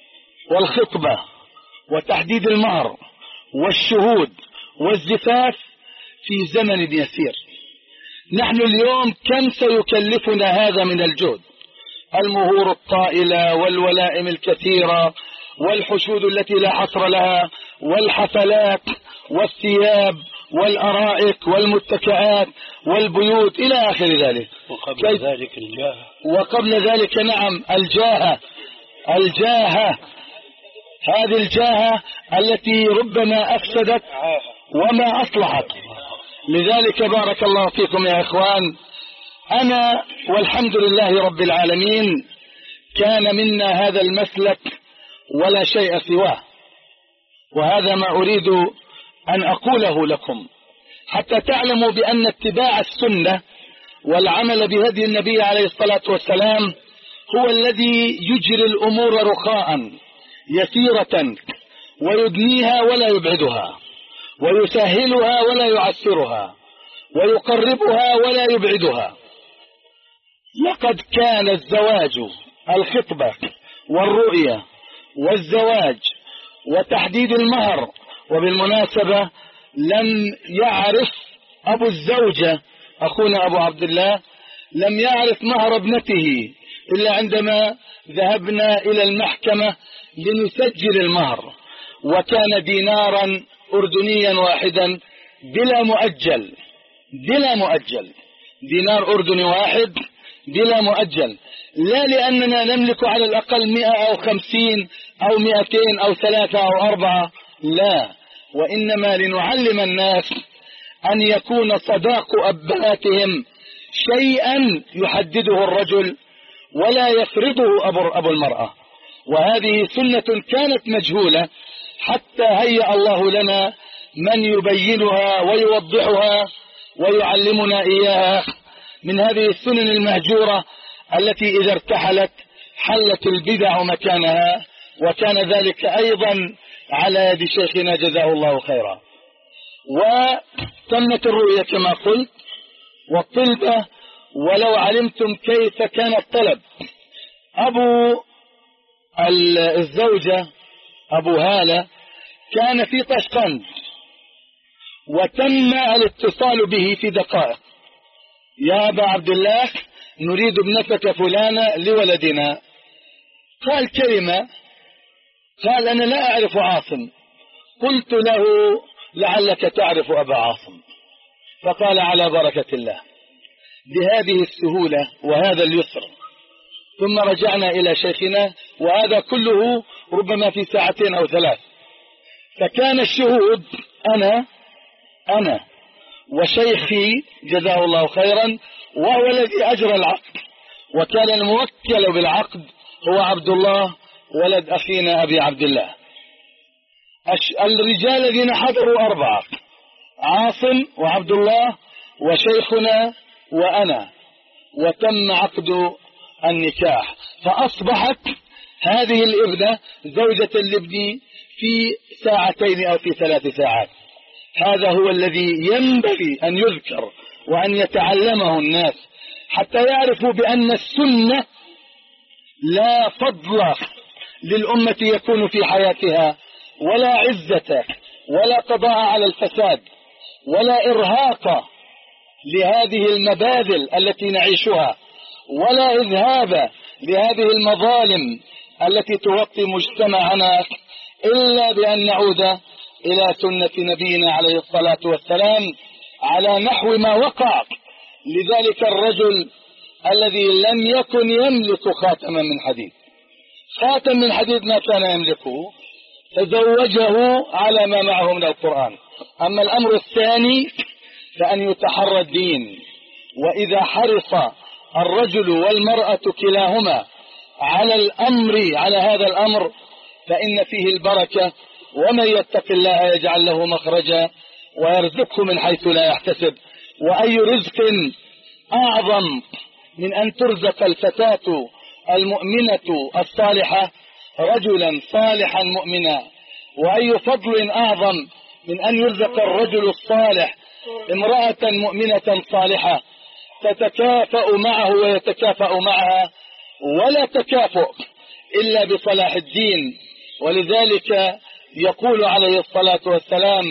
والخطبة وتحديد المهر والشهود والزفاف في زمن يسير. نحن اليوم كم سيكلفنا هذا من الجهد؟ المهور الطائلة والولائم الكثيرة والحشود التي لا حصر لها والحفلات والثياب والأرائك والمتكئات والبيوت إلى آخر ذلك. وقبل ذلك الجاهة. وقبل ذلك نعم الجاهة الجاهة هذه الجاهة التي ربما أفسدت وما أصلحت. لذلك بارك الله فيكم يا إخوان، أنا والحمد لله رب العالمين كان منا هذا المسلك ولا شيء سواه، وهذا ما أريد أن أقوله لكم حتى تعلموا بأن اتباع السنة والعمل بهدي النبي عليه الصلاة والسلام هو الذي يجري الأمور رخاء يسيرة ويدنيها ولا يبعدها، ويسهلها ولا يعسرها، ويقربها ولا يبعدها. لقد كان الزواج، الخطبة والرؤية والزواج وتحديد المهر، وبالمناسبة لم يعرف أبو الزوجة أخونا أبو عبد الله لم يعرف مهر ابنته إلا عندما ذهبنا إلى المحكمة لنسجل المهر، وكان دينارا أردنيا واحدا بلا مؤجل، بلا مؤجل، دينار أردني واحد بلا مؤجل، لا لأننا نملك على الأقل مئة أو خمسين أو مئتين أو ثلاثة أو أربعة، لا، وإنما لنعلم الناس أن يكون صداق أبناتهم شيئا يحدده الرجل ولا يفرضه أبو المرأة. وهذه سنة كانت مجهولة حتى هيأ الله لنا من يبينها ويوضحها ويعلمنا إياها من هذه السنن المهجورة التي إذا ارتحلت حلت البدع مكانها، وكان ذلك أيضا على يد شيخنا جزاه الله خيرا. وتمت الرؤية كما قلت والطلبة، ولو علمتم كيف كان الطلب. أبو الزوجة أبو هالة كان في طشقند، وتم الاتصال به في دقائق: يا أبا عبد الله نريد ابنتك فلانة لولدنا. قال كلمة، قال أنا لا أعرف عاصم. قلت له لعلك تعرف أبا عاصم، فقال على بركة الله، بهذه السهولة وهذا اليسر. ثم رجعنا إلى شيخنا، وهذا كله ربما في ساعتين أو ثلاث. فكان الشهود أنا أنا وشيخي جزاه الله خيرا، وهو الذي أجرى العقد، وكان الموكل بالعقد هو عبد الله ولد أخينا أبي عبد الله. الرجال الذين حضروا أربعة: عاصم وعبد الله وشيخنا وأنا، وتم عقد النكاح. فأصبحت هذه الابنة زوجة لابني في ساعتين أو في ثلاث ساعات. هذا هو الذي ينبغي أن يذكر وأن يتعلمه الناس حتى يعرفوا بأن السنة لا فضل للأمة يكون في حياتها، ولا عزة، ولا قضاء على الفساد، ولا إرهاق لهذه المبادل التي نعيشها، ولا إذهاب لهذه المظالم التي تغطي مجتمعنا، إلا بأن نعود إلى سنة نبينا عليه الصلاة والسلام على نحو ما وقع لذلك الرجل الذي لم يكن يملك خاتما من حديد. خاتم من حديد ما كان يملكه، تزوجه على ما معه من القرآن. أما الأمر الثاني فأن يتحرى الدين، وإذا حرص الرجل والمرأة كلاهما على الأمر على هذا الأمر فإن فيه البركة، ومن يتق الله يجعل له مخرجا ويرزقه من حيث لا يحتسب. وأي رزق أعظم من أن ترزق الفتاة المؤمنة الصالحة رجلا صالحا مؤمنا، وأي فضل أعظم من أن يرزق الرجل الصالح امرأة مؤمنة صالحة تتكافأ معه ويتكافأ معها، ولا تكافؤ إلا بصلاح الدين. ولذلك يقول عليه الصلاة والسلام: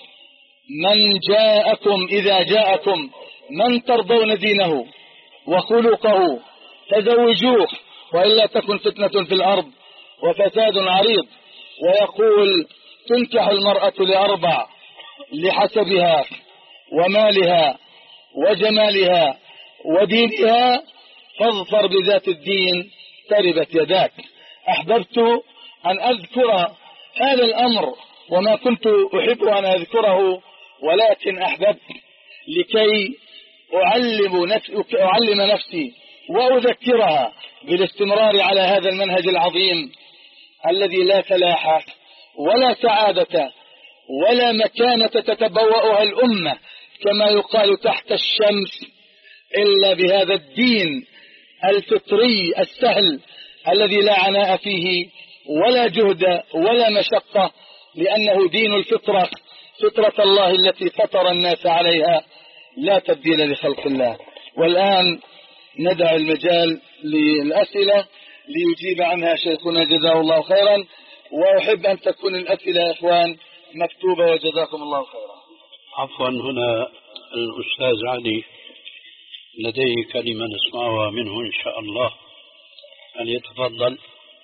من جاءكم إذا جاءكم من ترضون دينه وخلقه فزوجوه، وإلا تكن فتنة في الأرض وفساد عريض. ويقول: تنكح المرأة لأربع: لحسبها ومالها وجمالها ودينها، فاظفر بذات الدين تربت يداك. أحببت أن أذكر هذا الأمر وما كنت أحب أن أذكره، ولكن أحببت لكي أعلم نفسي, أعلم نفسي وأذكرها بالاستمرار على هذا المنهج العظيم الذي لا فلاح ولا سعادة ولا مكانة تتبوأها الأمة كما يقال تحت الشمس إلا بهذا الدين الفطري السهل الذي لا عناء فيه ولا جهد ولا مشقة، لأنه دين الفطرة، فطرة الله التي فطر الناس عليها، لا تبديل لخلق الله. والآن ندع المجال للأسئلة ليجيب عنها شيخنا جزاه الله خيرا، وأحب أن تكون الأسئلة يا إخوان مكتوبة وجزاكم الله خيرا. عفوا، هنا الأستاذ علي لديه كلمة نسمعها منه إن شاء الله، أن يتفضل.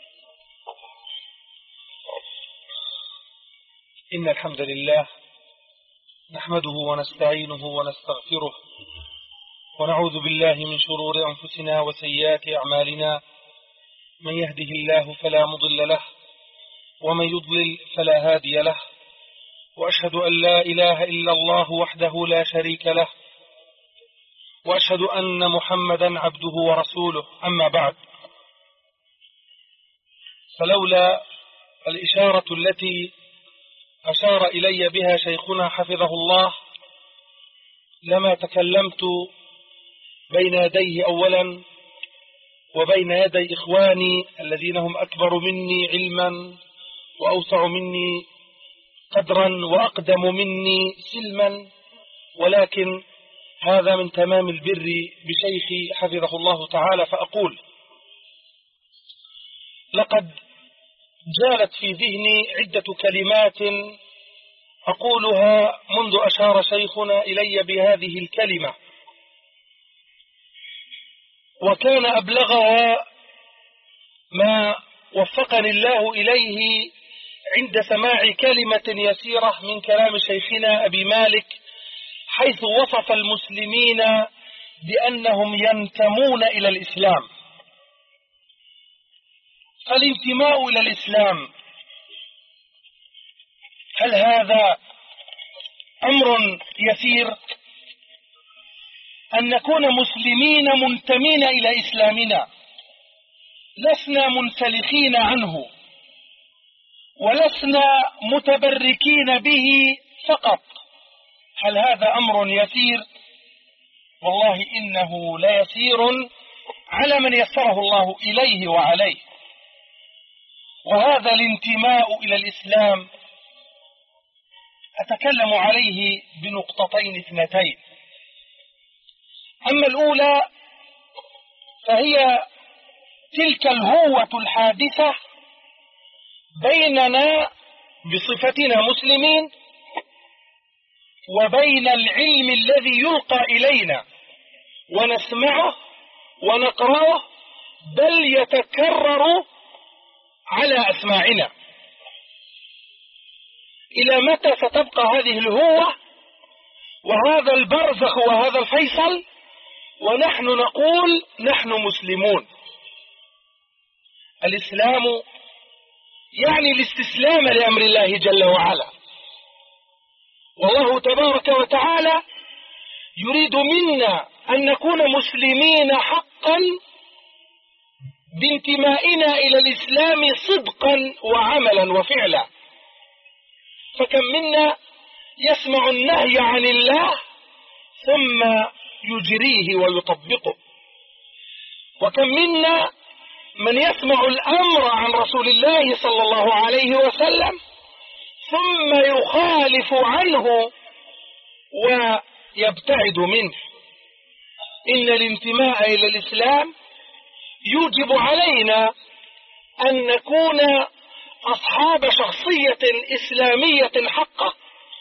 إن الحمد لله نحمده ونستعينه ونستغفره ونعوذ بالله من شرور أنفسنا وسيئات أعمالنا، من يهده الله فلا مضل له ومن يضلل فلا هادي له، وأشهد أن لا إله إلا الله وحده لا شريك له، وأشهد أن محمدا عبده ورسوله. أما بعد، فلولا الإشارة التي أشار إلي بها شيخنا حفظه الله لما تكلمت بين يديه أولا وبين يدي إخواني الذين هم أكبر مني علما وأوسع مني قدرا وأقدم مني سلما، ولكن هذا من تمام البر بشيخي حفظه الله تعالى. فأقول لقد جالت في ذهني عدة كلمات أقولها منذ أشار شيخنا إلي بهذه الكلمة، وكان أبلغها ما وفقني الله إليه عند سماع كلمة يسيرة من كلام شيخنا أبي مالك، حيث وصف المسلمين بأنهم ينتمون إلى الإسلام. فالانتماء إلى الإسلام هل هذا أمر يسير؟ أن نكون مسلمين منتمين إلى إسلامنا، لسنا منسلخين عنه ولسنا متبركين به فقط، هل هذا أمر يسير؟ والله إنه لا يسير على من يسره الله إليه وعليه. وهذا الانتماء إلى الإسلام أتكلم عليه بنقطتين اثنتين. أما الأولى فهي تلك الهوة الحادثة بيننا بصفتنا مسلمين وبين العلم الذي يلقى إلينا ونسمعه ونقرأه، بل يتكرر على أسماعنا. إلى متى ستبقى هذه الهوة وهذا البرزخ وهذا الفيصل ونحن نقول نحن مسلمون؟ الإسلام يعني الاستسلام لأمر الله جل وعلا، والله تبارك وتعالى يريد منا أن نكون مسلمين حقا بانتمائنا إلى الإسلام صدقا وعملا وفعلا. فكم منا يسمع النهي عن الله ثم يجريه ويطبقه، وكم منا من يسمع الأمر عن رسول الله صلى الله عليه وسلم ثم يخالف عنه ويبتعد منه. إن الانتماء إلى الإسلام يوجب علينا أن نكون أصحاب شخصية إسلامية حقة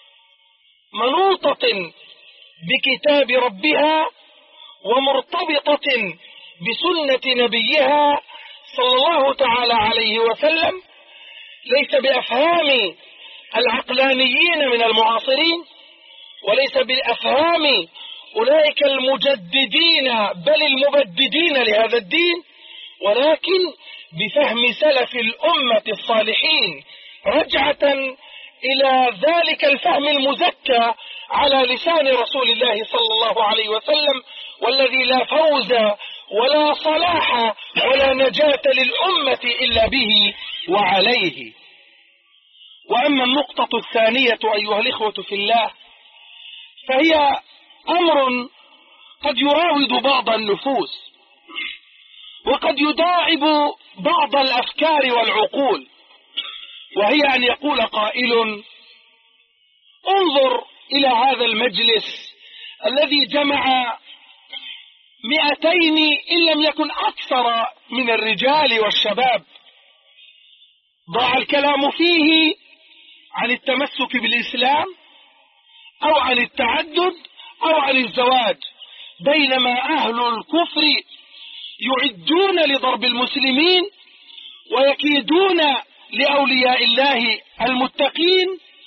منوطة بكتاب ربها ومرتبطة بسنة نبيها صلى الله تعالى عليه وسلم، ليس بأفهام العقلانيين من المعاصرين وليس بأفهام أولئك المجددين بل المبددين لهذا الدين، ولكن بفهم سلف الأمة الصالحين رجعة إلى ذلك الفهم المزكى على لسان رسول الله صلى الله عليه وسلم، والذي لا فوز ولا صلاح ولا نجاة للأمة إلا به وعليه. وأما النقطة الثانية أيها الإخوة في الله فهي أمر قد يراود بعض النفوس وقد يداعب بعض الأفكار والعقول، وهي أن يقول قائل: انظر إلى هذا المجلس الذي جمع مئتين إن لم يكن أكثر من الرجال والشباب، ضاع الكلام فيه عن التمسك بالإسلام أو عن التعدد أو عن الزواج، بينما أهل الكفر يعدون لضرب المسلمين ويكيدون لأولياء الله المتقين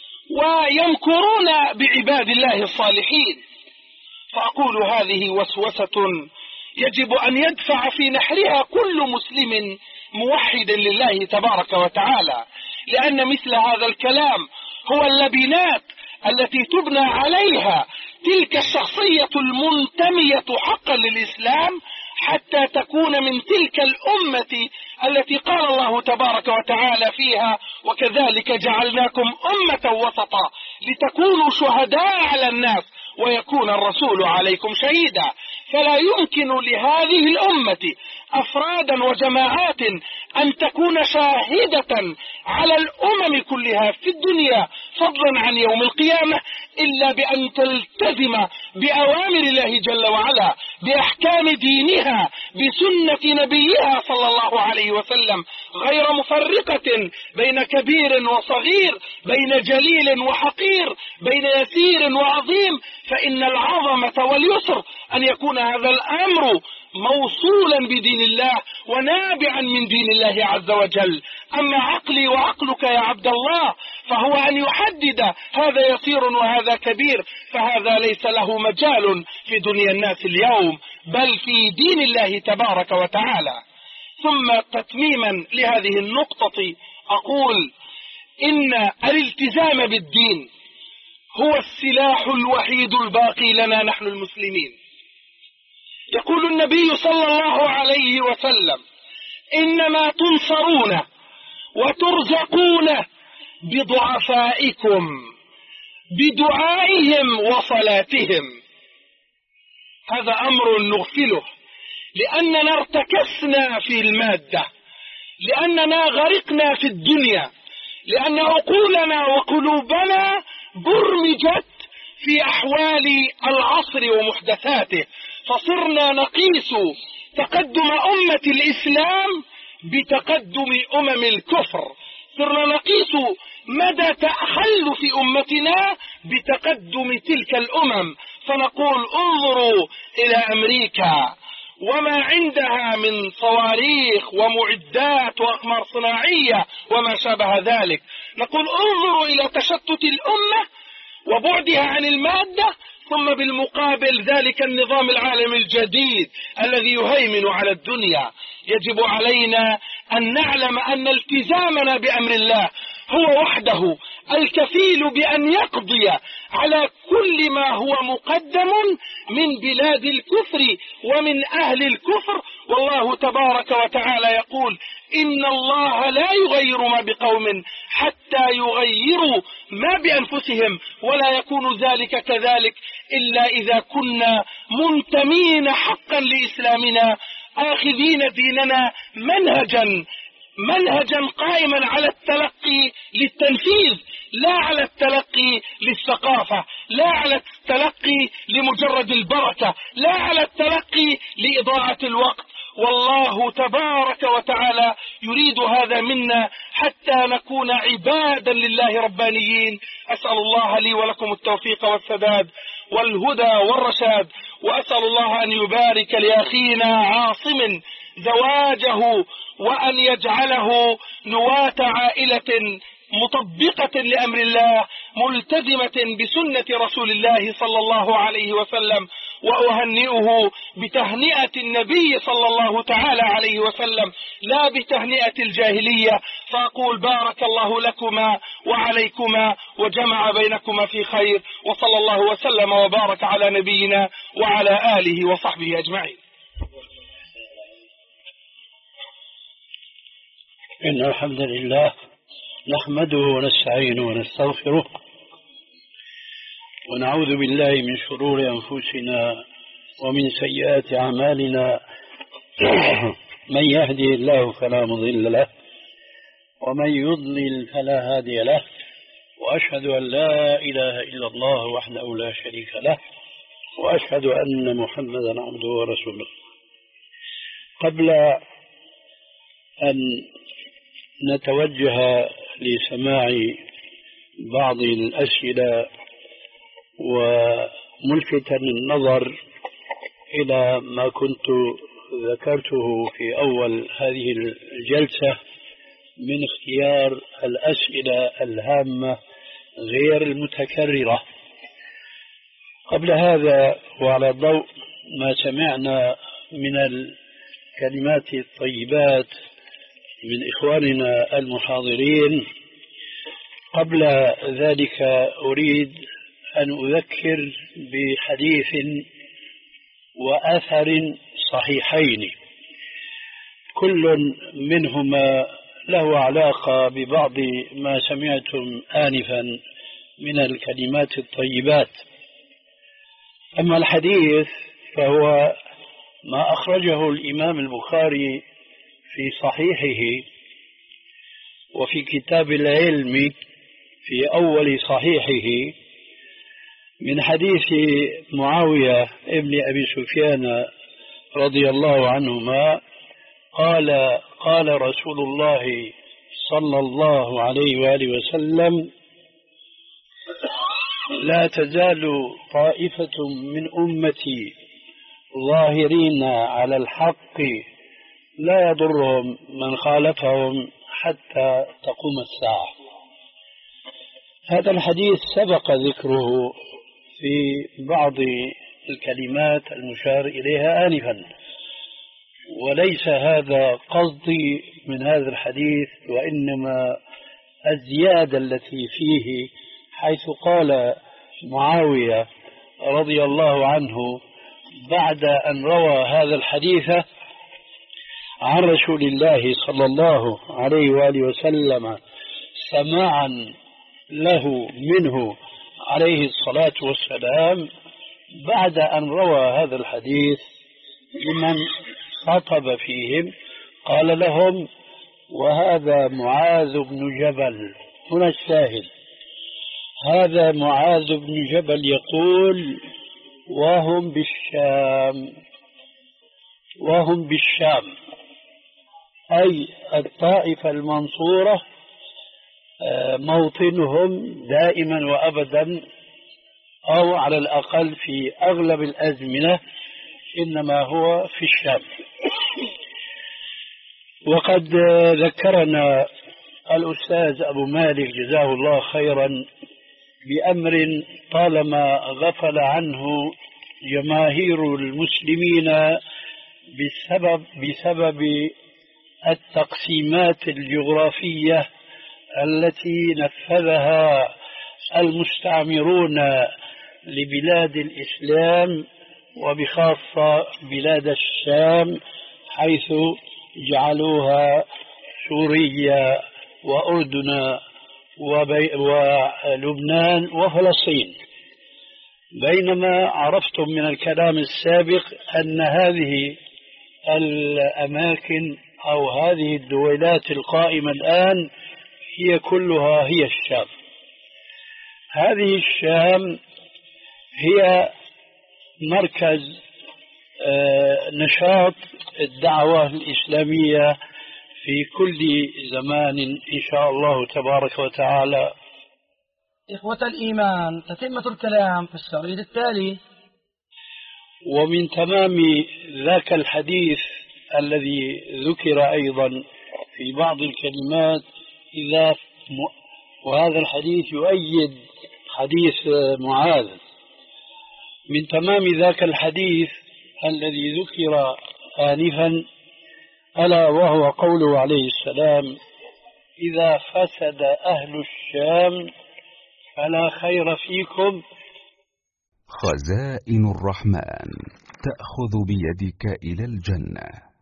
ويمكرون بعباد الله الصالحين. فأقول هذه وسوسة يجب أن يدفع في نحرها كل مسلم موحد لله تبارك وتعالى، لأن مثل هذا الكلام هو اللبنات التي تبنى عليها تلك الشخصية المنتمية حقا للإسلام، حتى تكون من تلك الأمة التي قال الله تبارك وتعالى فيها: وكذلك جعلناكم أمة وسطا لتكونوا شهداء على الناس ويكون الرسول عليكم شهيدا. فلا يمكن لهذه الأمة أفرادا وجماعات أن تكون شاهدة على الأمم كلها في الدنيا فضلا عن يوم القيامة إلا بأن تلتزم بأوامر الله جل وعلا، بأحكام دينها، بسنة نبيها صلى الله عليه وسلم، غير مفرقة بين كبير وصغير، بين جليل وحقير، بين يسير وعظيم. فإن العظمة واليسر أن يكون هذا الأمر موصولا بدين الله ونابعا من دين الله عز وجل. أما عقلي وعقلك يا عبد الله فهو أن يحدد هذا يسير وهذا كبير، فهذا ليس له مجال في دنيا الناس اليوم، بل في دين الله تبارك وتعالى. ثم تتميما لهذه النقطة أقول إن الالتزام بالدين هو السلاح الوحيد الباقي لنا نحن المسلمين. يقول النبي صلى الله عليه وسلم: إنما تنصرون وترزقون بضعفائكم بدعائهم وصلاتهم. هذا أمر نغفله، لأننا ارتكسنا في المادة، لأننا غرقنا في الدنيا، لأن عقولنا وقلوبنا برمجت في أحوال العصر ومحدثاته، فصرنا نقيس تقدم أمة الإسلام بتقدم أمم الكفر، صرنا نقيس مدى تخلف أمتنا بتقدم تلك الأمم، فنقول: انظروا إلى أمريكا وما عندها من صواريخ ومعدات وأقمار صناعية وما شابه ذلك. نقول: انظروا إلى تشتت الأمة وبعدها عن المادة، ثم بالمقابل ذلك النظام العالمي الجديد الذي يهيمن على الدنيا. يجب علينا أن نعلم أن التزامنا بأمر الله هو وحده الكفيل بأن يقضي على كل ما هو مقدم من بلاد الكفر ومن أهل الكفر. والله تبارك وتعالى يقول: إن الله لا يغير ما بقوم حتى يغيروا ما بأنفسهم، ولا يكون ذلك كذلك إلا إذا كنا منتمين حقا لإسلامنا، آخذين ديننا منهجا منهجا قائما على التلقي للتنفيذ، لا على التلقي للثقافة، لا على التلقي لمجرد البركة، لا على التلقي لإضاعة الوقت. والله تبارك وتعالى يريد هذا منا حتى نكون عبادا لله ربانيين. أسأل الله لي ولكم التوفيق والسداد والهدى والرشاد، وأسأل الله أن يبارك لأخينا عاصم زواجه، وأن يجعله نواة عائلة مطبقة لأمر الله ملتزمة بسنة رسول الله صلى الله عليه وسلم، وأهنئه بتهنئة النبي صلى الله تعالى عليه وسلم لا بتهنئة الجاهلية. فأقول: بارك الله لكما وعليكما وجمع بينكما في خير، وصلى الله وسلم وبارك على نبينا وعلى آله وصحبه أجمعين. إن الحمد لله نحمده ونستعينه ونستغفره، ونعوذ بالله من شرور أنفسنا ومن سيئات أعمالنا. من يهدي الله فلا مضل له، ومن يضلل فلا هادي له، وأشهد أن لا إله إلا الله وحده لا شريك له، وأشهد أن محمدا عبده ورسوله. قبل أن نتوجه لسماع بعض الأسئلة وملفتا النظر إلى ما كنت ذكرته في أول هذه الجلسة من اختيار الأسئلة الهامة غير المتكررة، قبل هذا وعلى ضوء ما سمعنا من الكلمات الطيبات من إخواننا المحاضرين، قبل ذلك أريد أن أذكر بحديث وأثر صحيحين كل منهما له علاقة ببعض ما سمعتم آنفا من الكلمات الطيبات. أما الحديث فهو ما أخرجه الإمام البخاري في صحيحه وفي كتاب العلم في أول صحيحه من حديث معاوية ابن أبي سفيان رضي الله عنهما قال قال رسول الله صلى الله عليه وآله وسلم: لا تزال طائفة من أمتي ظاهرين على الحق لا يضرهم من خالفهم حتى تقوم الساعة. هذا الحديث سبق ذكره في بعض الكلمات المشار إليها آنفا، وليس هذا قصدي من هذا الحديث، وإنما الزيادة التي فيه، حيث قال معاوية رضي الله عنه بعد أن روى هذا الحديث عن رسول الله صلى الله عليه وآله وسلم سماعا له منه عليه الصلاة والسلام، بعد أن روى هذا الحديث لمن خطب فيهم قال لهم: وهذا معاذ بن جبل. هنا الشاهد، هذا معاذ بن جبل يقول: وهم بالشام، وهم بالشام، أي الطائفة المنصورة موطنهم دائما وأبدا، أو على الأقل في أغلب الأزمنة إنما هو في الشام. وقد ذكرنا الأستاذ أبو مالك جزاه الله خيرا بأمر طالما غفل عنه جماهير المسلمين بسبب, بسبب التقسيمات الجغرافية التي نفذها المستعمرون لبلاد الإسلام، وبخاصة بلاد الشام، حيث جعلوها سوريا وأردن ولبنان وفلسطين. بينما عرفتم من الكلام السابق أن هذه الأماكن أو هذه الدولات القائمة الآن هي كلها هي الشام. هذه الشام هي مركز نشاط الدعوة الإسلامية في كل زمان إن شاء الله تبارك وتعالى. إخوة الإيمان، تتمة الكلام في الشريط التالي. ومن تمام ذاك الحديث الذي ذكر أيضا في بعض الكلمات إذا م... وهذا الحديث يؤيد حديث معاذ، من تمام ذاك الحديث الذي ذكر آنفا ألا وهو قوله عليه السلام: إذا فسد أهل الشام فلا خير فيكم. خزائن الرحمن تأخذ بيدك إلى الجنة.